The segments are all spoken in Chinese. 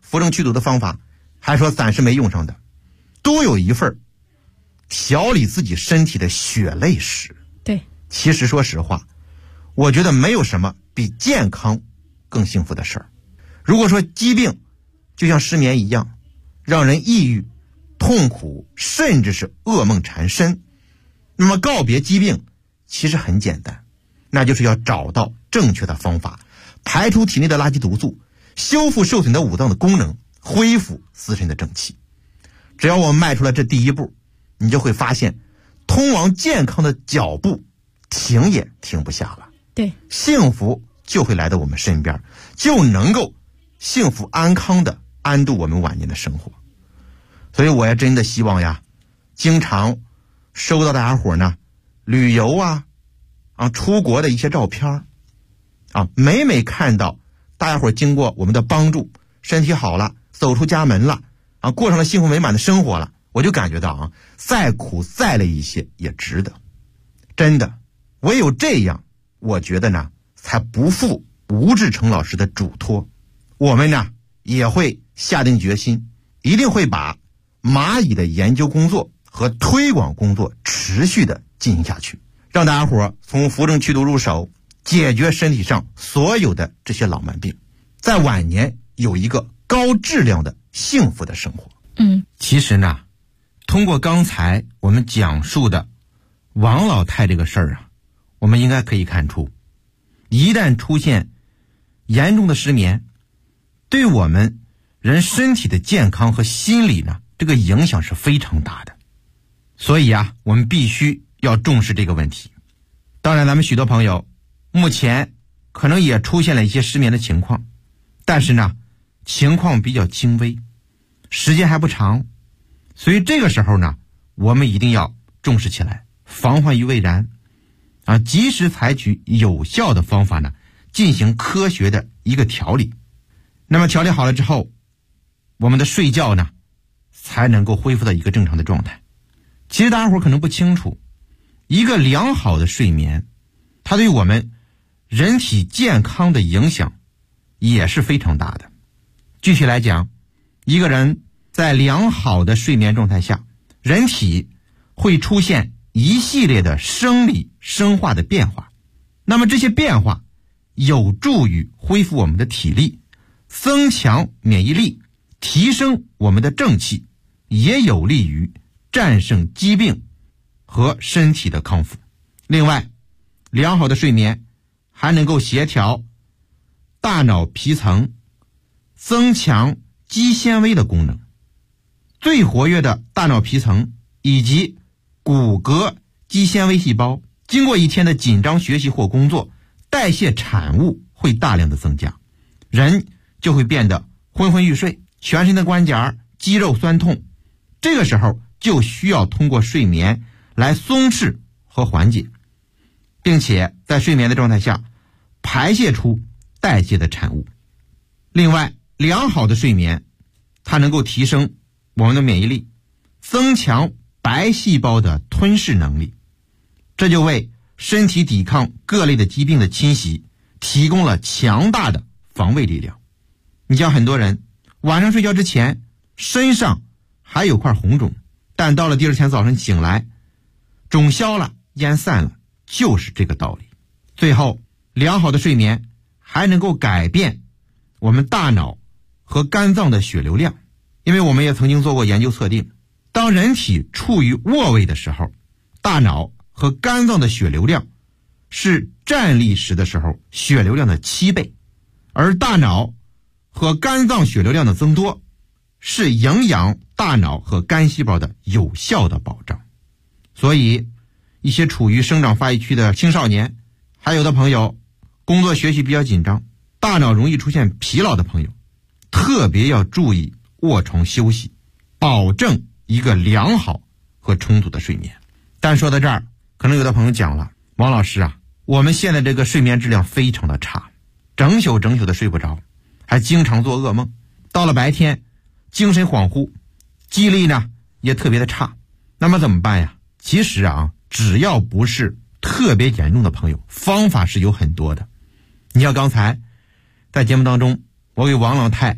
扶正祛毒的方法，还说暂时没用上的，都有一份调理自己身体的血泪史。 对， 其实说实话，我觉得没有什么比健康更幸福的事儿。如果说疾病就像失眠一样，让人抑郁、痛苦，甚至是噩梦缠身，那么告别疾病其实很简单，那就是要找到正确的方法，排出体内的垃圾毒素，修复受损的五脏的功能，恢复自身的正气。只要我们迈出了这第一步，你就会发现通往健康的脚步停也停不下了。 对， 幸福就会来到我们身边，就能够幸福安康的安度我们晚年的生活。所以我也真的希望呀，经常收到大家伙呢旅游出国的一些照片每每看到大家伙经过我们的帮助，身体好了，走出家门了过上了幸福美满的生活了，我就感觉到再苦再累一些也值得。真的，唯有这样，我觉得呢才不负吴志成老师的嘱托。我们呢也会下定决心，一定会把蚂蚁的研究工作和推广工作持续的进行下去，让大家伙从扶正祛毒入手，解决身体上所有的这些老毛病，在晚年有一个高质量的幸福的生活。其实呢，通过刚才我们讲述的王老太这个事儿我们应该可以看出，一旦出现严重的失眠，对我们人身体的健康和心理呢，这个影响是非常大的。所以我们必须要重视这个问题。当然咱们许多朋友目前可能也出现了一些失眠的情况，但是呢情况比较轻微，时间还不长，所以这个时候呢我们一定要重视起来，防患于未然及时采取有效的方法呢，进行科学的一个调理。那么调理好了之后，我们的睡觉呢才能够恢复到一个正常的状态。其实大家伙可能不清楚，一个良好的睡眠，它对我们人体健康的影响也是非常大的。具体来讲，一个人在良好的睡眠状态下，人体会出现一系列的生理生化的变化，那么这些变化有助于恢复我们的体力，增强免疫力，提升我们的正气，也有利于战胜疾病和身体的康复。另外，良好的睡眠还能够协调大脑皮层，增强肌纤维的功能。最活跃的大脑皮层以及骨骼肌纤维细胞，经过一天的紧张学习或工作，代谢产物会大量的增加，人就会变得昏昏欲睡，全身的关节肌肉酸痛。这个时候就需要通过睡眠来松弛和缓解，并且在睡眠的状态下排泄出代谢的产物。另外，良好的睡眠它能够提升我们的免疫力，增强白细胞的吞噬能力，这就为身体抵抗各类的疾病的侵袭提供了强大的防卫力量。你像很多人晚上睡觉之前身上还有块红肿，但到了第二天早上醒来，肿消了，烟散了，就是这个道理。最后，良好的睡眠还能够改变我们大脑和肝脏的血流量。因为我们也曾经做过研究测定，当人体处于卧位的时候，大脑和肝脏的血流量是站立时的时候血流量的7倍，而大脑和肝脏血流量的增多是营养大脑和肝细胞的有效的保障。所以一些处于生长发育期的青少年，还有的朋友工作学习比较紧张，大脑容易出现疲劳的朋友，特别要注意卧床休息，保证一个良好和充足的睡眠。但说到这儿，可能有的朋友讲了，王老师我们现在这个睡眠质量非常的差，整宿的睡不着，还经常做噩梦，到了白天精神恍惚，记忆力呢也特别的差。那么怎么办呀？其实只要不是特别严重的朋友，方法是有很多的。你像刚才在节目当中我给王老太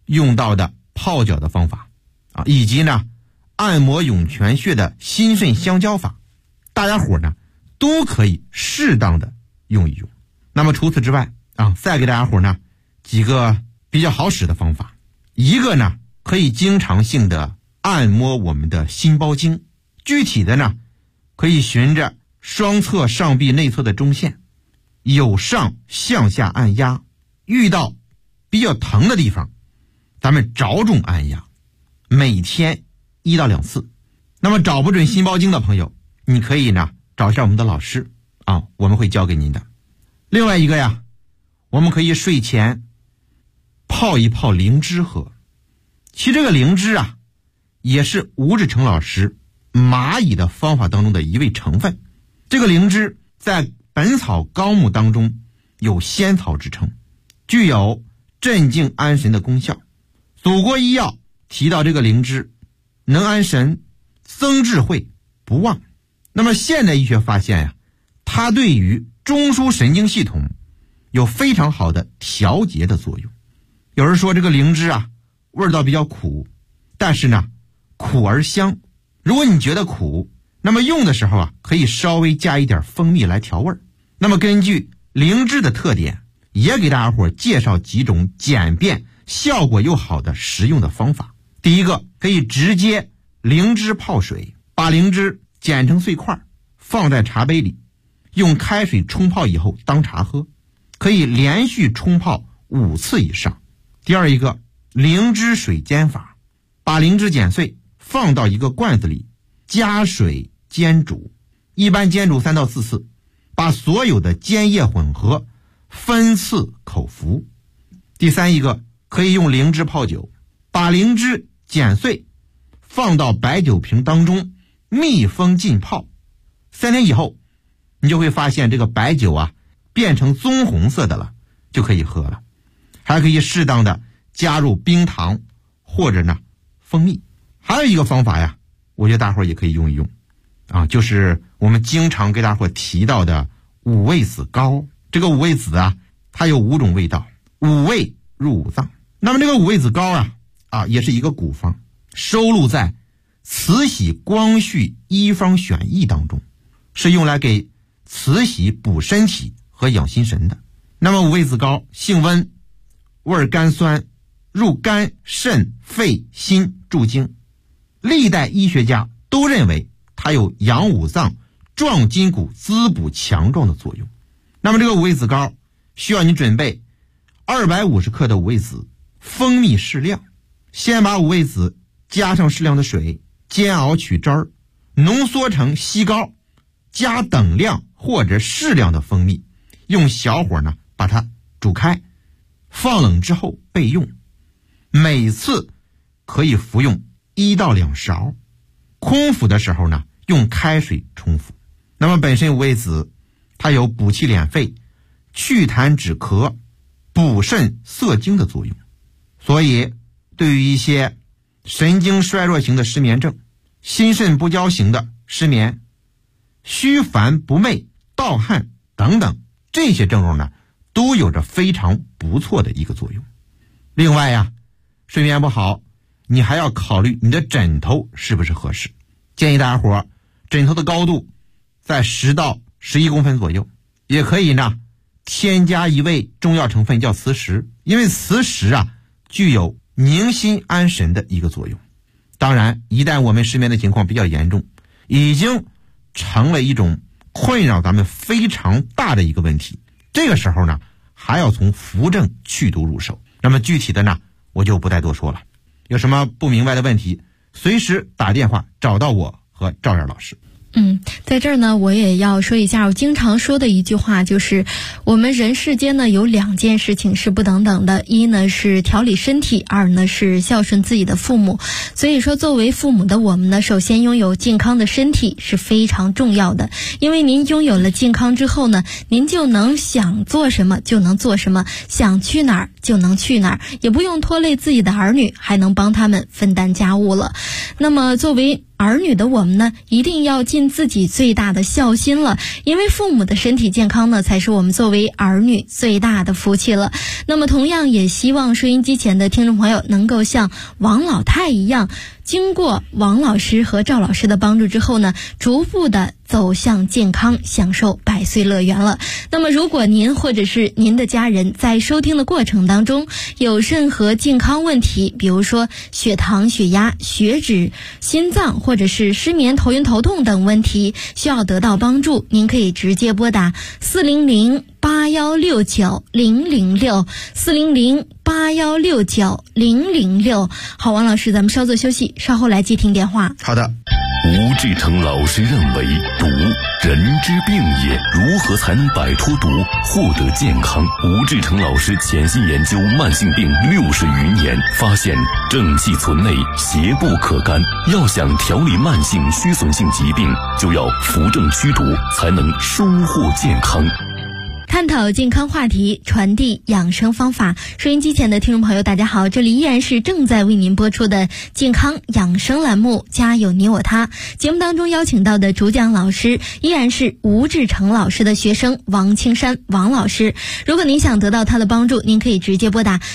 用到的泡脚的方法以及呢按摩涌泉穴的心肾相交法，大家伙呢都可以适当的用一用。那么除此之外再给大家伙呢几个比较好使的方法。一个呢可以经常性的按摩我们的心包经，具体的呢可以循着双侧上臂内侧的中线，由上向下按压，遇到比较疼的地方咱们着重按压，每天1到2次。那么找不准心包经的朋友，你可以呢找一下我们的老师我们会教给您的。另外一个呀，我们可以睡前泡一泡灵芝喝。其实这个灵芝也是吴志成老师蚂蚁的方法当中的一味成分。这个灵芝在《本草纲目》当中有仙草之称，具有镇静安神的功效。祖国医药提到这个灵芝能安神、增智慧、不忘。那么现代医学发现它对于中枢神经系统有非常好的调节的作用。有人说这个灵芝味道比较苦，但是呢苦而香。如果你觉得苦，那么用的时候可以稍微加一点蜂蜜来调味。那么根据灵芝的特点，也给大家伙介绍几种简便效果又好的实用的方法。第一个，可以直接灵芝泡水，把灵芝剪成碎块放在茶杯里，用开水冲泡以后当茶喝，可以连续冲泡5次以上。第二一个，灵芝水煎法，把灵芝剪碎放到一个罐子里，加水煎煮，一般煎煮3到4次，把所有的煎液混合，分次口服。第三一个，可以用灵芝泡酒，把灵芝剪碎放到白酒瓶当中，密封浸泡，3天以后你就会发现这个白酒变成棕红色的了，就可以喝了。还可以适当的加入冰糖或者呢蜂蜜。还有一个方法我觉得大伙也可以用一用就是我们经常给大伙提到的五味子膏。这个五味子它有5种味道，五味入五脏。那么这个五味子膏也是一个古方，收录在慈禧光绪医方选译当中，是用来给慈禧补身体和养心神的。那么五味子膏性温，味甘酸，入肝肾肺心助精。历代医学家都认为它有养五脏、壮筋骨、滋补强壮的作用。那么这个五味子膏需要你准备250克的五味子，蜂蜜适量。先把五味子加上适量的水，煎熬取汁儿，浓缩成稀膏，加等量或者适量的蜂蜜，用小火呢把它煮开，放冷之后备用。每次可以服用1到2勺，空腹的时候呢用开水冲服。那么本身五味子它有补气敛肺、祛痰止咳、补肾涩精的作用，所以对于一些神经衰弱型的失眠症、心肾不交型的失眠、虚烦不寐、盗汗等等这些症状呢，都有着非常不错的一个作用。另外睡眠不好，你还要考虑你的枕头是不是合适。建议大家伙枕头的高度在10到11公分左右，也可以呢添加一味中药成分叫磁石，因为磁石具有宁心安神的一个作用。当然一旦我们失眠的情况比较严重，已经成了一种困扰咱们非常大的一个问题，这个时候呢还要从扶正祛毒入手。那么具体的呢我就不再多说了，有什么不明白的问题随时打电话找到我和赵燕老师。 在这儿呢我也要说一下我经常说的一句话，就是我们人世间呢有2件事情是不等等的，一呢是调理身体，二呢是孝顺自己的父母。所以说作为父母的我们呢，首先拥有健康的身体是非常重要的，因为您拥有了健康之后呢，您就能想做什么就能做什么，想去哪儿就能去哪儿，也不用拖累自己的儿女，还能帮他们分担家务了。那么作为儿女的我们呢，一定要尽自己最大的孝心了，因为父母的身体健康呢，才是我们作为儿女最大的福气了。那么同样也希望收音机前的听众朋友能够像王老太一样，经过王老师和赵老师的帮助之后呢，逐步的走向健康，享受百岁乐园了。那么如果您或者是您的家人在收听的过程当中有任何健康问题，比如说血糖、血压、血脂、心脏或者是失眠、头晕头痛等问题需要得到帮助，您可以直接拨打400-8169-006 400-8169-006。好，王老师，咱们稍作休息，稍后来接听电话。 好的。 吴志成老师认为，毒人之病也，如何才能摆脱毒，获得健康？吴志成老师潜心研究慢性病60余年，发现正气存内，邪不可干。要想调理慢性虚损性疾病，就要扶正驱毒，才能收获健康。 探讨健康话题，传递养生方法。收音机前的听众朋友大家好，这里依然是正在为您播出的健康养生栏目，家有你我他。节目当中邀请到的主讲老师依然是吴志成老师的学生王青山王老师。如果您想得到他的帮助，您可以直接拨打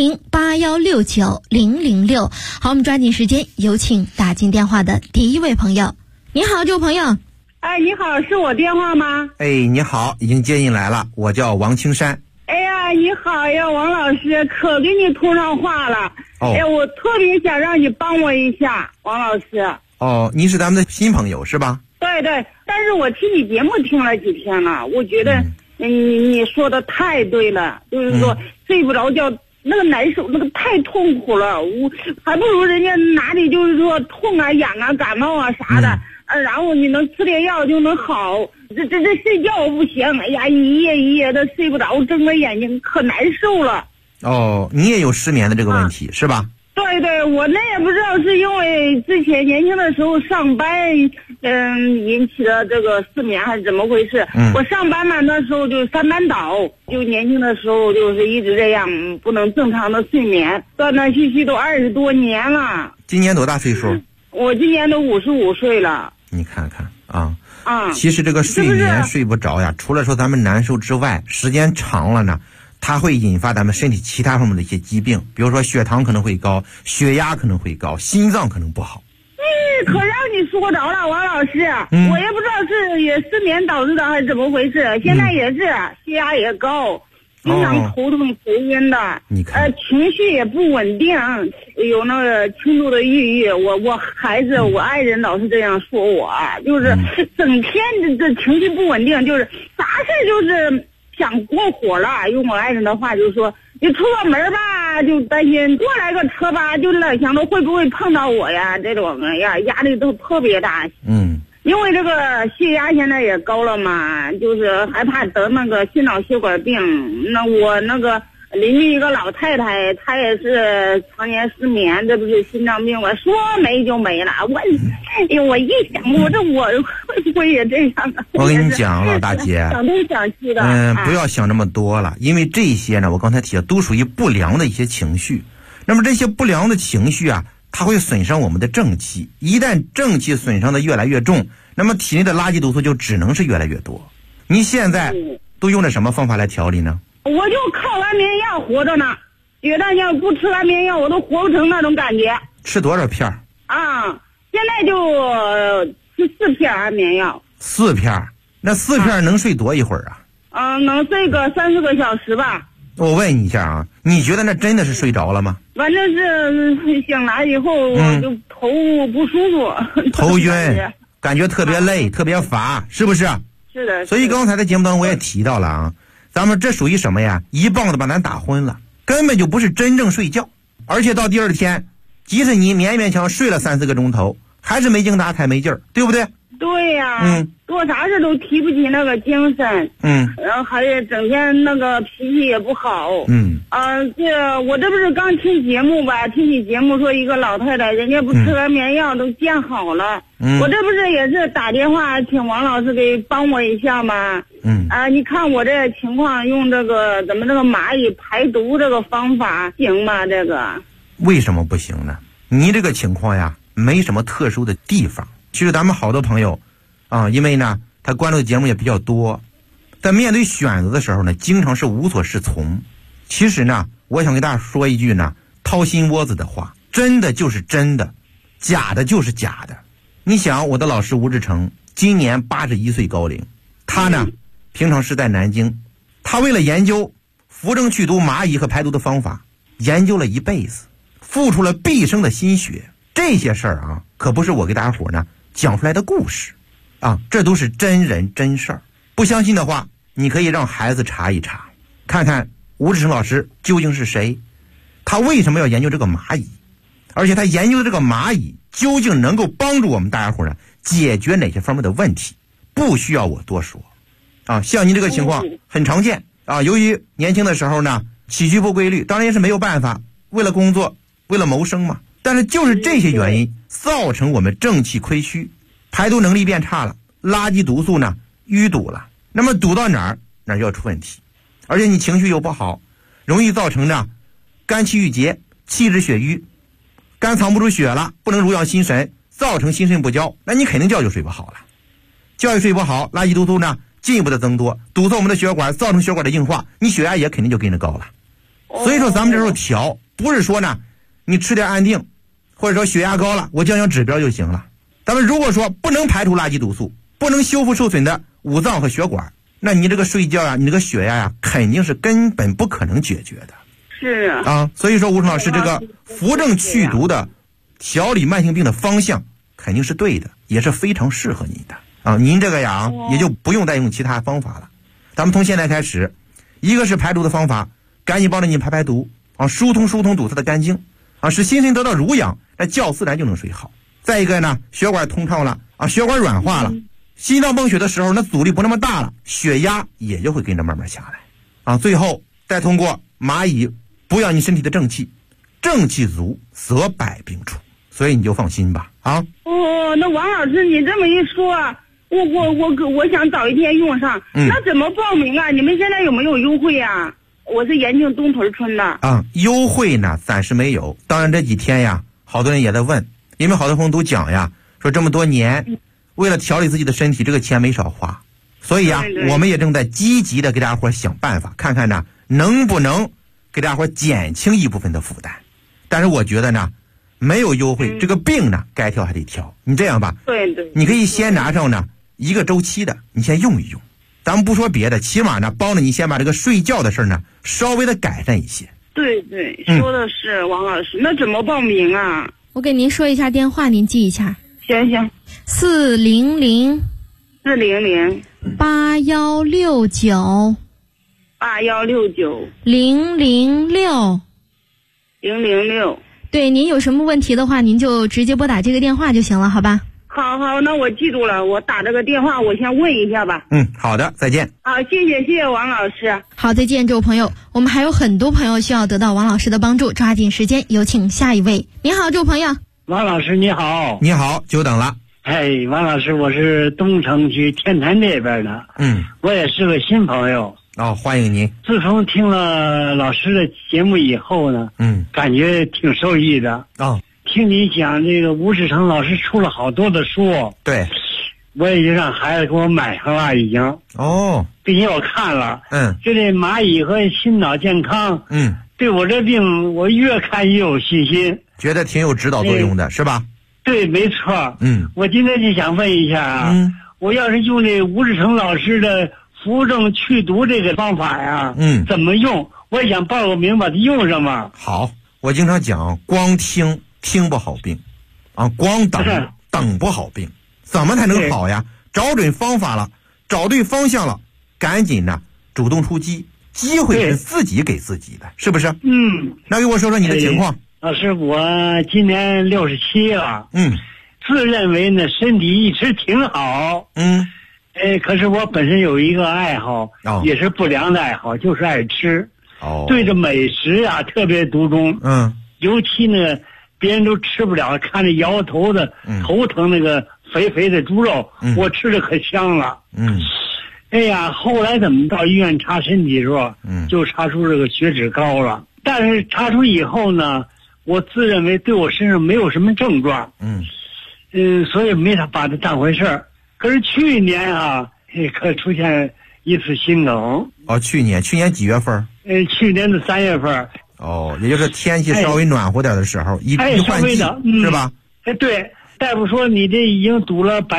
400-8169-006。好，我们抓紧时间有请打进电话的第一位朋友。你好，这位朋友。 哎，你好，是我电话吗？ 哎，你好，已经接进来了，我叫王青山。 哎呀，你好呀，王老师，可给你通上话了。 哦， 哎，我特别想让你帮我一下，王老师。 哦，你是咱们的新朋友是吧？ 对对，但是我听你节目听了几天了，我觉得你说的太对了，就是说睡不着觉，那个难受，那个太痛苦了，我还不如人家哪里就是说痛啊、痒啊、感冒啊啥的。然后你能吃点药就能好，这睡觉不行，哎呀，一夜一夜的睡不着，睁着眼睛可难受了。 哦，你也有失眠的这个问题，是吧？ 对对，我那也不知道是因为之前年轻的时候上班，引起的这个失眠还是怎么回事？我上班嘛，那时候就3班倒，就年轻的时候就是一直这样，不能正常的睡眠，断断续续都20多年了。 今年多大岁数？ 我今年都55岁了。 你看看啊，其实这个睡眠睡不着呀，除了说咱们难受之外，时间长了呢，它会引发咱们身体其他方面的一些疾病，比如说血糖可能会高，血压可能会高，心脏可能不好。 可让你说着了，王老师，我也不知道是也失眠导致的还是怎么回事，现在也是血压也高，经常头痛头晕的， 你看， 情绪也不稳定，有那个轻度的抑郁。我孩子，我爱人老是这样说我，就是整天这情绪不稳定，就是啥事就是想过火了。用我爱人的话就是说，你出个门吧，就担心过来个车吧，就老想着会不会碰到我呀，这种呀压力都特别大。因为这个血压现在也高了嘛，就是害怕得那个心脑血管病。那我那个邻居一个老太太，她也是常年失眠，这不是心脏病吗？说没就没了。我一想，我会不会也这样啊？ 我跟你讲，老大姐， 想东想西的。 不要想那么多了，因为这些呢，我刚才提的都属于不良的一些情绪。那么这些不良的情绪啊，它会损伤我们的正气，一旦正气损伤的越来越重，那么体内的垃圾毒素就只能是越来越多。你现在都用的什么方法来调理呢？ 我就靠安眠药活着呢，觉得要不吃安眠药我都活不成那种感觉。 吃多少片现在就吃4片安眠药。 4片？那4片能睡多一会儿啊？ 能睡个3-4个小时吧。 我问你一下啊，你觉得那真的是睡着了吗？ 反正是醒来以后我就头不舒服， 头晕，感觉特别累，特别乏，是不是？ 是的。 所以刚才在节目当中我也提到了啊，咱们这属于什么呀？一棒子把咱打昏了，根本就不是真正睡觉，而且到第二天，即使你勉强睡了3-4个钟头，还是没精打采没劲儿，对不对？ 对呀，做啥事都提不起那个精神，然后还整天那个脾气也不好，我这不是刚听节目吧？听你节目说一个老太太，人家不吃安眠药都见好了，我这不是也是打电话请王老师给帮我一下吗？你看我这情况用这个咱们这个蚂蚁排毒这个方法行吗？这个为什么不行呢？你这个情况呀，没什么特殊的地方。其实咱们好多朋友因为呢他关注的节目也比较多，在面对选择的时候呢，经常是无所适从。其实呢，我想给大家说一句呢掏心窝子的话，真的就是真的，假的就是假的。你想，我的老师吴志成今年81岁高龄，他呢平常是在南京，他为了研究扶正祛毒蚂蚁和排毒的方法，研究了一辈子，付出了毕生的心血。这些事儿可不是我给大家伙呢讲出来的故事这都是真人真事儿。不相信的话，你可以让孩子查一查，看看吴志成老师究竟是谁，他为什么要研究这个蚂蚁，而且他研究的这个蚂蚁究竟能够帮助我们大家伙呢解决哪些方面的问题，不需要我多说像您这个情况很常见由于年轻的时候呢起居不规律，当然也是没有办法，为了工作为了谋生嘛，但是就是这些原因造成我们正气亏虚，排毒能力变差了，垃圾毒素呢淤堵了，那么堵到哪儿就要出问题，而且你情绪又不好，容易造成呢肝气郁结，气滞血瘀，肝藏不住血了，不能濡养心神，造成心肾不交，那你肯定觉就睡不好了，觉也睡不好，垃圾毒素呢进一步的增多，堵塞我们的血管，造成血管的硬化，你血压也肯定就跟着高了。所以说咱们这时候调，不是说呢你吃点安定，或者说血压高了我降指标就行了。咱们如果说不能排除垃圾毒素，不能修复受损的五脏和血管，那你这个睡觉你这个血压肯定是根本不可能解决的。 是所以说吴成老师这个扶正祛毒的调理慢性病的方向肯定是对的，也是非常适合您的您这个也就不用再用其他方法了。咱们从现在开始，一个是排毒的方法，赶紧帮着你排毒疏通堵塞的肝经使心神得到濡养，那觉自然就能睡好。再一个呢，血管通畅了血管软化了，心脏泵血的时候那阻力不那么大了，血压也就会跟着慢慢下来最后再通过蚂蚁补养你身体的正气，正气足则百病除，所以你就放心吧那王老师你这么一说，我想早一天用上，那怎么报名啊？你们现在有没有优惠啊？我是延庆东屯村的优惠呢暂时没有，当然这几天好多人也在问，因为好多朋友都讲说这么多年为了调理自己的身体，这个钱没少花，所以我们也正在积极的给大家伙想办法，看看能不能给大家伙减轻一部分的负担。但是我觉得没有优惠，这个病该调还得调。你这样吧， 对， 你可以先拿上一个周期的，你先用一用。咱们不说别的，起码帮着你先把这个睡觉的事儿稍微的改善一些。 对，说的是王老师。那怎么报名啊？ 我给您说一下电话，您记一下。 行 400 8169 006。对，您有什么问题的话，您就直接拨打这个电话就行了，好吧？ 好，那我记住了，我打这个电话，我先问一下吧。 好的，再见。 好，谢谢王老师。 好，再见，这位朋友。我们还有很多朋友需要得到王老师的帮助，抓紧时间，有请下一位。你好，这位朋友。 王老师你好。 你好，久等了。 王老师，我是东城区天坛这边的。我也是个新朋友。 欢迎您。 自从听了老师的节目以后呢，感觉挺受益的。听你讲这个吴志成老师出了好多的书， 对， 我也就让孩子给我买上了，已经并且我看了，就这蚂蚁和心脑健康，对我这病我越看越有信心， 觉得挺有指导作用的，是吧？ 对，没错。我今天就想问一下我要是用这吴志成老师的扶正祛毒这个方法怎么用？我也想报个名把它用上嘛。 好，我经常讲，光听不好病光等不好病，怎么才能好呀？找准方法了，找对方向了，赶紧主动出击，机会是自己给自己的，是不是？ 嗯， 那给我说说你的情况。 老师，我今年67了。 嗯， 自认为呢身体一直挺好。可是我本身有一个爱好，也是不良的爱好，就是爱吃。对着美食啊特别独钟。尤其呢别人都吃不了，看着摇头的，头疼那个肥肥的猪肉，我吃的可香了。哎呀，后来怎么到医院查身体的时候，就查出这个血脂高了。但是查出以后呢，我自认为对我身上没有什么症状，所以没把它当回事儿。可是去年啊，可出现一次心梗。 去年几月份？ 去年的3月份。 也就是天气稍微暖和点的时候，一换季，是吧？ 对。大夫说你这已经堵了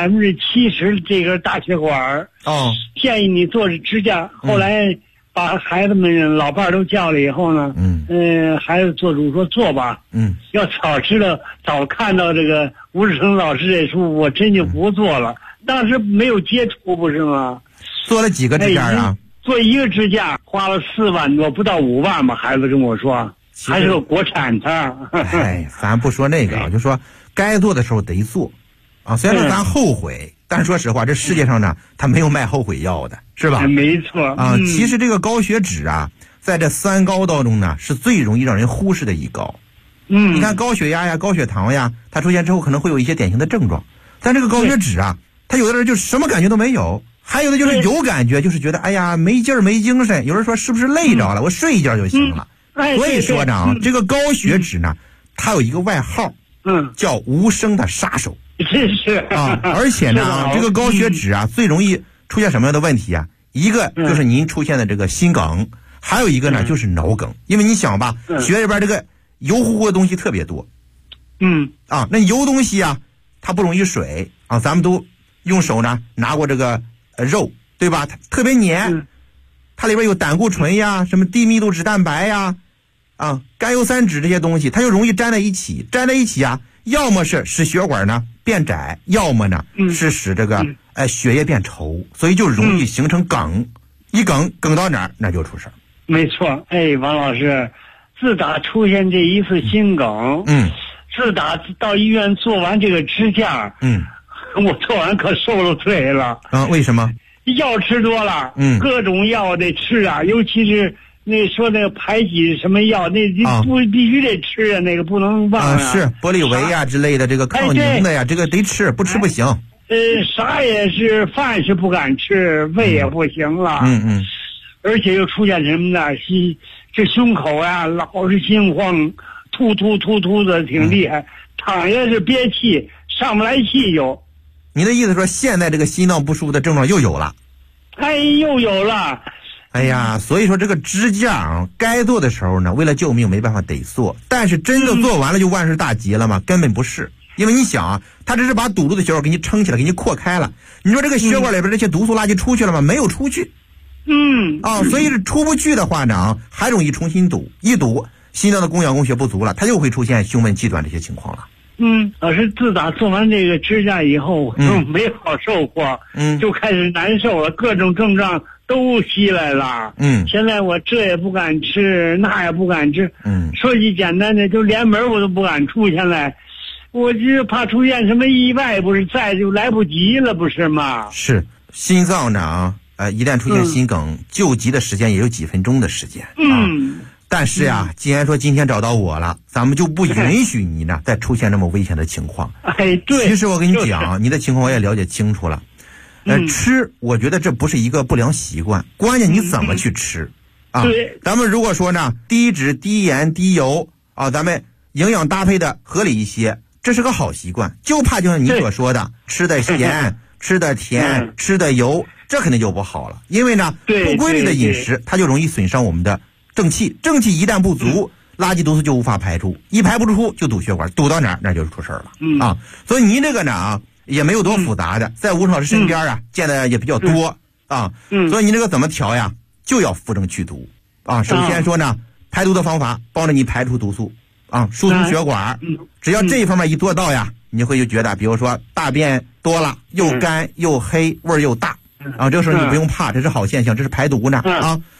70%这根大血管，建议你做支架。后来把孩子们老伴都叫了以后呢，孩子做主说做吧，要早知道早看到这个吴志成老师这书，我真就不做了。当时没有接触，不是吗？ 做了几个支架啊？ 做一个支架花了4万多，不到5万吧。孩子跟我说，还是个国产的。 咱不说那个，就说该做的时候得做，虽然说咱后悔，但是说实话，这世界上呢，它没有卖后悔药的，是吧？ 没错。 其实这个高血脂啊，在这3高当中呢，是最容易让人忽视的一高。你看高血压呀、高血糖呀，它出现之后可能会有一些典型的症状，但这个高血脂啊，它有的人就什么感觉都没有，还有的就是有感觉，就是觉得哎呀没劲儿没精神。有人说是不是累着了，我睡一觉就行了。所以说呢，这个高血脂呢，它有一个外号。叫无声的杀手。 是而且呢，这个高血脂啊，最容易出现什么样的问题啊？一个就是您出现的这个心梗，还有一个呢就是脑梗。因为你想吧，血里边这个油乎乎的东西特别多。那油东西啊，它不溶于水啊。咱们都用手呢拿过这个肉，对吧？它特别黏，它里边有胆固醇呀，什么低密度脂蛋白呀。甘油三酯这些东西，它就容易粘在一起啊，要么是使血管呢变窄，要么呢是使这个血液变稠，所以就容易形成梗。一梗到哪儿，那就出事儿。 没错。王老师，自打出现这一次心梗，自打到医院做完这个支架，我做完可瘦了腿了。 为什么？ 药吃多了，各种药得吃啊，尤其是。说那个排挤什么药，那必须得吃啊，那个不能忘啊。 是玻利维呀之类的，这个抗凝的呀，这个得吃，不吃不行。 啥也是，饭是不敢吃，胃也不行了。而且又出现什么呢？这胸口啊，老是心慌，突的，挺厉害。躺下是憋气，上不来气就。 你的意思说，现在这个心脏不舒服的症状又有了？ 又有了。 所以说这个支架啊，该做的时候呢，为了救命没办法得做，但是真的做完了就万事大吉了吗？根本不是。因为你想啊，它只是把堵住的血管给你撑起来，给你扩开了。你说这个血管里边这些毒素垃圾出去了吗？没有出去。所以是出不去的话呢，还容易重新堵，一堵心脏的供氧供血不足了，它又会出现胸闷气短这些情况了。 老师，自打做完这个支架以后，我就没好受过，就开始难受了，各种症状都袭来了。现在我这也不敢吃，那也不敢吃。说句简单的，就连门我都不敢出。现在我就怕出现什么意外，不是再就来不及了，不是吗？ 是心脏呢一旦出现心梗，救急的时间也有几分钟的时间。但是呀，既然说今天找到我了，咱们就不允许你呢再出现这么危险的情况。 对。 其实我跟你讲，你的情况我也了解清楚了。吃，我觉得这不是一个不良习惯，关键你怎么去吃对。 咱们如果说呢，低脂、低盐、低油咱们营养搭配的合理一些，这是个好习惯。就怕就像你所说的，吃的咸、吃的甜、吃的油，这肯定就不好了。因为呢，不规律的饮食，它就容易损伤我们的正气，正气一旦不足，垃圾毒素就无法排出，一排不出就堵血管，堵到哪儿那就是出事儿了。所以您这个呢也没有多复杂的，在吴老师身边见的也比较多所以您这个怎么调呀？就要扶正祛毒首先说呢，排毒的方法帮着你排出毒素疏通血管，只要这一方面一做到呀，你会就觉得，比如说大便多了，又干又黑，味儿又大这个时候你不用怕，这是好现象，这是排毒呢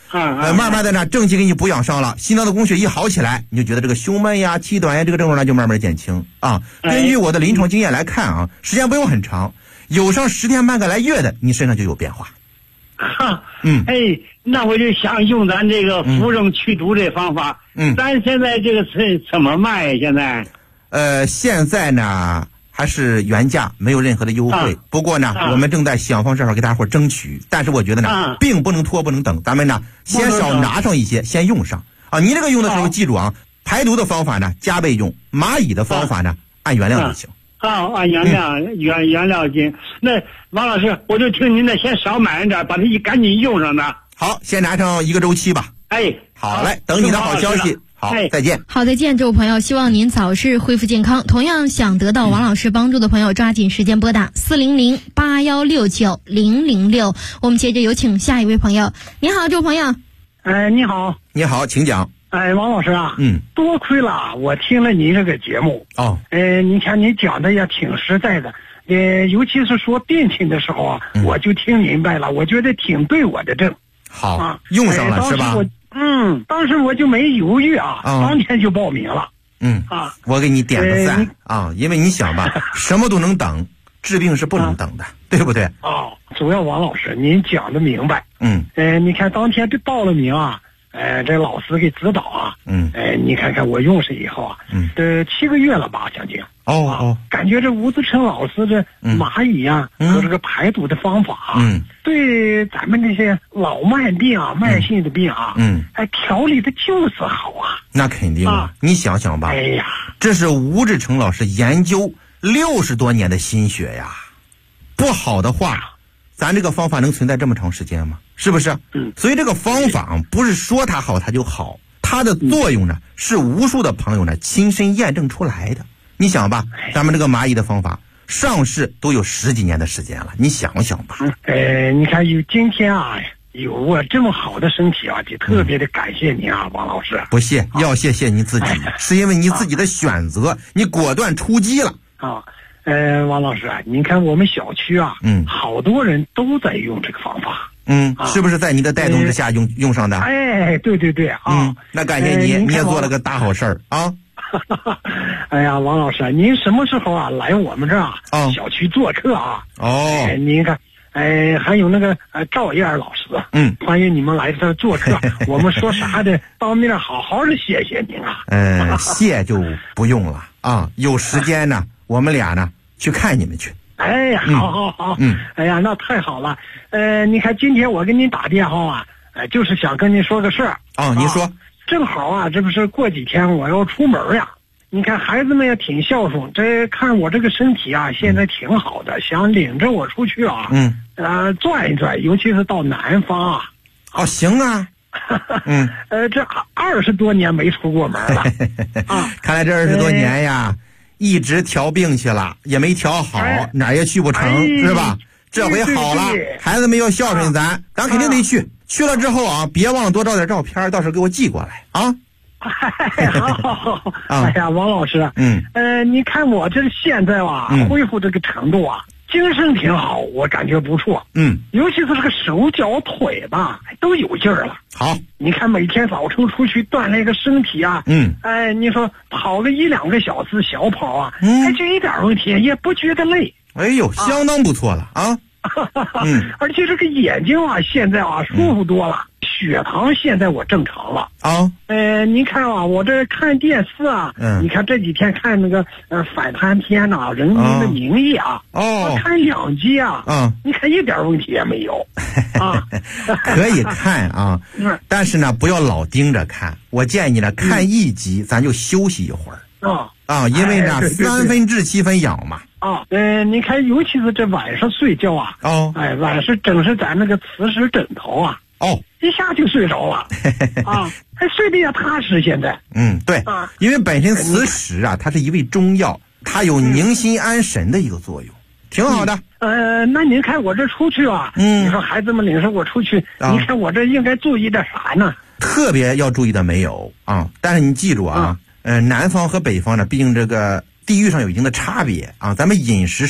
慢慢的呢，正气给你补养上了，心脏的供血一好起来，你就觉得这个胸闷呀、气短呀这个症状呢就慢慢减轻啊。根据我的临床经验来看啊，时间不用很长，有上10天半个来月的，你身上就有变化。 那我就想用咱这个扶正祛毒这方法。咱现在这个是怎么卖呀？现在？ 现在呢还是原价，没有任何的优惠。不过呢，我们正在想方设法给大家伙争取。但是我觉得呢，并不能拖，不能等，咱们呢先少拿上一些，先用上啊。你这个用的时候记住啊，排毒的方法呢加倍用，蚂蚁的方法呢按原量就行。 按原量原料进。那王老师，我就听您的，先少买点，把它赶紧用上的。 好，先拿上1个周期吧。好嘞，等你的好消息。好，再见。 好，再见，这位朋友，希望您早日恢复健康。同样想得到王老师帮助的朋友，抓紧时间拨打400-8169-006。我们接着有请下一位朋友。你好，这位朋友。 你好。 你好，请讲。 王老师啊，多亏了我听了您这个节目。你看你讲的也挺实在的，尤其是说病情的时候啊，我就听明白了，我觉得挺对我的症。 好，用上了是吧？ 当时我就没犹豫啊，当天就报名了。 我给你点个赞啊，因为你想吧，什么都能等，治病是不能等的，对不对？ 主要王老师您讲的明白。你看当天这报了名啊，这老师给指导啊，你看看我用上以后啊，这7个月了吧，将近。感觉这吴志成老师这蚂蚁啊和这个排毒的方法啊，对咱们这些老慢病啊、慢性的病啊，调理的就是好啊。 那肯定啊，你想想吧，这是吴志成老师研究60多年的心血呀，不好的话，咱这个方法能存在这么长时间吗？是不是？所以这个方法不是说它好它就好，它的作用呢是无数的朋友呢亲身验证出来的。你想吧，咱们这个蚂蚁的方法上市都有10几年的时间了，你想想吧。 你看今天啊，有我这么好的身体啊，就特别的感谢您啊，王老师。 不谢，要谢谢你自己，是因为你自己的选择，你果断出击了。 王老师啊，您看我们小区啊，好多人都在用这个方法。 是不是在你的带动之下用上的？ 对啊。 那感谢你，你也做了个大好事儿啊。 哎呀，王老师，您什么时候啊来我们这儿小区做客啊？您看，还有那个赵燕老师，欢迎你们来这做客。我们说啥的，当面好好的谢谢您啊。 谢就不用了啊，有时间呢，我们俩呢去看你们去。 好。哎呀，那太好了。你看今天我给您打电话啊，就是想跟您说个事儿。 您说。 正好啊，这不是过几天我要出门呀。你看孩子们也挺孝顺，这看我这个身体啊，现在挺好的，想领着我出去啊，转一转，尤其是到南方啊。 行啊。 这20多年没出过门了看来这20多年呀，一直调病去了，也没调好，哪儿也去不成，是吧？这回好了，孩子们要孝顺咱肯定得去。去了之后啊，别忘了多照点照片，到时候给我寄过来啊。 好。哎呀，王老师，你看我这现在啊，恢复这个程度啊，精神挺好，我感觉不错。尤其是这个手脚腿吧，都有劲儿了。 好， 你看每天早晨出去锻炼个身体啊，你说跑个1-2个小时小跑啊，就一点问题也不觉得累。 相当不错了啊。 而且这个眼睛啊，现在啊舒服多了，血糖现在我正常了您看啊，我这看电视啊，你看这几天看那个反贪天呐，人民的名义啊，我看2集啊，你看一点问题也没有可以看啊，但是呢不要老盯着看，我建议你呢看1集咱就休息一会儿因为呢3分治7分养嘛。 你看，尤其是这晚上睡觉啊，晚上整是咱那个磁石枕头啊，一下就睡着了还睡得也踏实。现在， 对因为本身磁石啊，它是一味中药，它有宁心安神的一个作用，挺好的。 那您看我这出去啊，你说孩子们领着我出去，你看我这应该注意点啥呢？ 特别要注意的没有但是你记住南方和北方呢，毕竟这个地域上有一定的差别咱们饮食